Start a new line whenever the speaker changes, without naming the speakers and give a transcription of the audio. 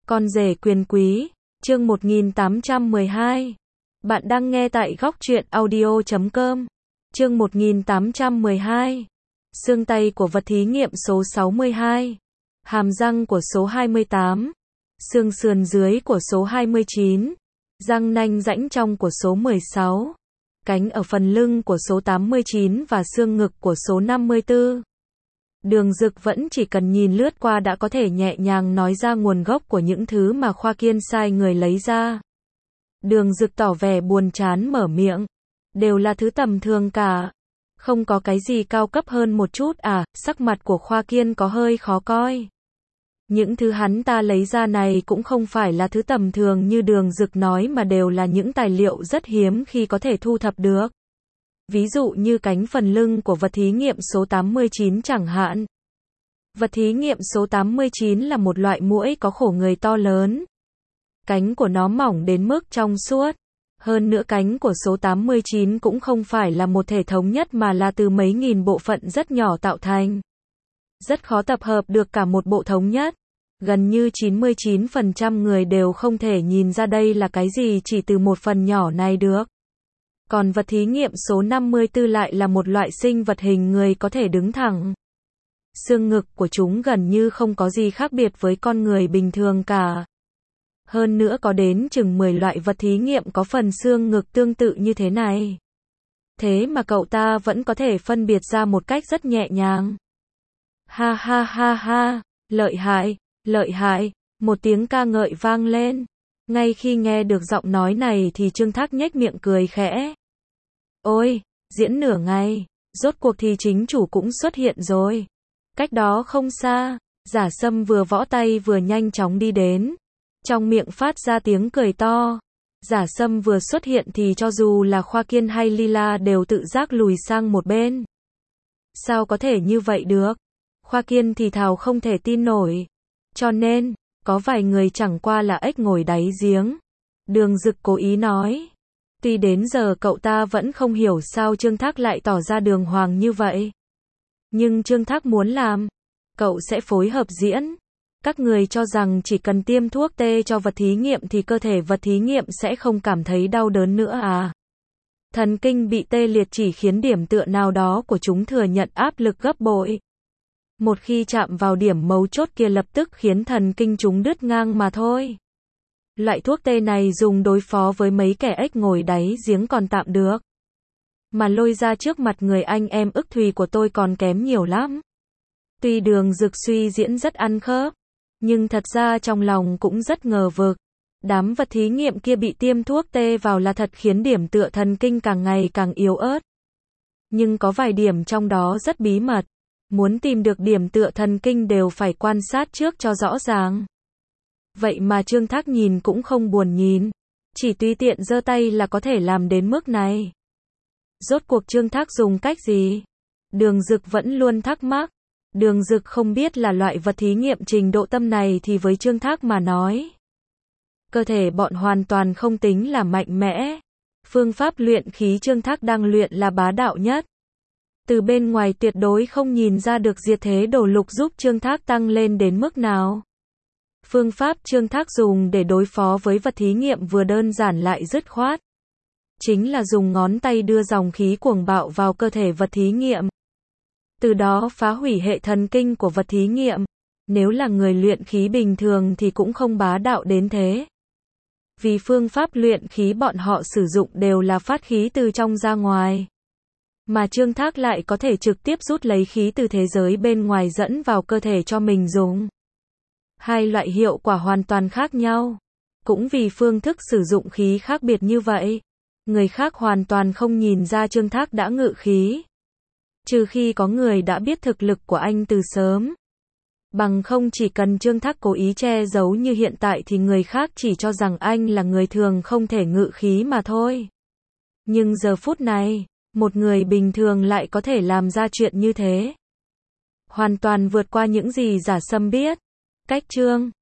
Con rể quyền quý, chương 1812. Bạn đang nghe tại góc truyện audio.com. Chương 1812. Xương tay của vật thí nghiệm số 62. Hàm răng của số 28. Xương sườn dưới của số 29. Răng nanh rãnh trong của số 16. Cánh ở phần lưng của số 89 và xương ngực của số 54. Đường Dực vẫn chỉ cần nhìn lướt qua đã có thể nhẹ nhàng nói ra nguồn gốc của những thứ mà Khoa Kiên sai người lấy ra. Đường Dực tỏ vẻ buồn chán mở miệng. Đều là thứ tầm thường cả. Không có cái gì cao cấp hơn một chút à? Sắc mặt của Khoa Kiên có hơi khó coi. Những thứ hắn ta lấy ra này cũng không phải là thứ tầm thường như Đường Dực nói mà đều là những tài liệu rất hiếm khi có thể thu thập được. Ví dụ như cánh phần lưng của vật thí nghiệm số 89 chẳng hạn. Vật thí nghiệm số 89 là một loại muỗi có khổ người to lớn. Cánh của nó mỏng đến mức trong suốt. Hơn nữa cánh của số 89 cũng không phải là một thể thống nhất mà là từ mấy nghìn bộ phận rất nhỏ tạo thành. Rất khó tập hợp được cả một bộ thống nhất. Gần như 99% người đều không thể nhìn ra đây là cái gì chỉ từ một phần nhỏ này được. Còn vật thí nghiệm số 54 lại là một loại sinh vật hình người có thể đứng thẳng. Xương ngực của chúng gần như không có gì khác biệt với con người bình thường cả. Hơn nữa có đến chừng 10 loại vật thí nghiệm có phần xương ngực tương tự như thế này. Thế mà cậu ta vẫn có thể phân biệt ra một cách rất nhẹ nhàng. Ha ha ha ha, lợi hại, một tiếng ca ngợi vang lên. Ngay khi nghe được giọng nói này thì Trương Thác nhếch miệng cười khẽ. Ôi, diễn nửa ngày, rốt cuộc thì chính chủ cũng xuất hiện rồi. Cách đó không xa, Giả Sâm vừa võ tay vừa nhanh chóng đi đến. Trong miệng phát ra tiếng cười to. Giả Sâm vừa xuất hiện thì cho dù là Khoa Kiên hay Lila đều tự giác lùi sang một bên. Sao có thể như vậy được? Khoa Kiên thì thào không thể tin nổi. Cho nên, có vài người chẳng qua là ếch ngồi đáy giếng. Đường Dực cố ý nói. Tuy đến giờ cậu ta vẫn không hiểu sao Trương Thác lại tỏ ra đường hoàng như vậy. Nhưng Trương Thác muốn làm. Cậu sẽ phối hợp diễn. Các người cho rằng chỉ cần tiêm thuốc tê cho vật thí nghiệm thì cơ thể vật thí nghiệm sẽ không cảm thấy đau đớn nữa à? Thần kinh bị tê liệt chỉ khiến điểm tựa nào đó của chúng thừa nhận áp lực gấp bội. Một khi chạm vào điểm mấu chốt kia lập tức khiến thần kinh chúng đứt ngang mà thôi. Loại thuốc tê này dùng đối phó với mấy kẻ ếch ngồi đáy giếng còn tạm được. Mà lôi ra trước mặt người anh em ức thùy của tôi còn kém nhiều lắm. Tuy Đường Dực suy diễn rất ăn khớp, nhưng thật ra trong lòng cũng rất ngờ vực. Đám vật thí nghiệm kia bị tiêm thuốc tê vào là thật khiến điểm tựa thần kinh càng ngày càng yếu ớt. Nhưng có vài điểm trong đó rất bí mật. Muốn tìm được điểm tựa thần kinh đều phải quan sát trước cho rõ ràng. Vậy mà Trương Thác nhìn cũng không buồn nhìn. Chỉ tùy tiện giơ tay là có thể làm đến mức này. Rốt cuộc Trương Thác dùng cách gì? Đường Dực vẫn luôn thắc mắc. Đường Dực không biết là loại vật thí nghiệm trình độ tâm này thì với Trương Thác mà nói. Cơ thể bọn hoàn toàn không tính là mạnh mẽ. Phương pháp luyện khí Trương Thác đang luyện là bá đạo nhất. Từ bên ngoài tuyệt đối không nhìn ra được diệt thế đổ lục giúp Trương Thác tăng lên đến mức nào. Phương pháp Trương Thác dùng để đối phó với vật thí nghiệm vừa đơn giản lại dứt khoát. Chính là dùng ngón tay đưa dòng khí cuồng bạo vào cơ thể vật thí nghiệm. Từ đó phá hủy hệ thần kinh của vật thí nghiệm. Nếu là người luyện khí bình thường thì cũng không bá đạo đến thế. Vì phương pháp luyện khí bọn họ sử dụng đều là phát khí từ trong ra ngoài. Mà Trương Thác lại có thể trực tiếp rút lấy khí từ thế giới bên ngoài dẫn vào cơ thể cho mình dùng. Hai loại hiệu quả hoàn toàn khác nhau. Cũng vì phương thức sử dụng khí khác biệt như vậy, người khác hoàn toàn không nhìn ra Trương Thác đã ngự khí. Trừ khi có người đã biết thực lực của anh từ sớm. Bằng không chỉ cần Trương Thác cố ý che giấu như hiện tại thì người khác chỉ cho rằng anh là người thường không thể ngự khí mà thôi. Nhưng giờ phút này, một người bình thường lại có thể làm ra chuyện như thế. Hoàn toàn vượt qua những gì Giả Sâm biết. Cách Trương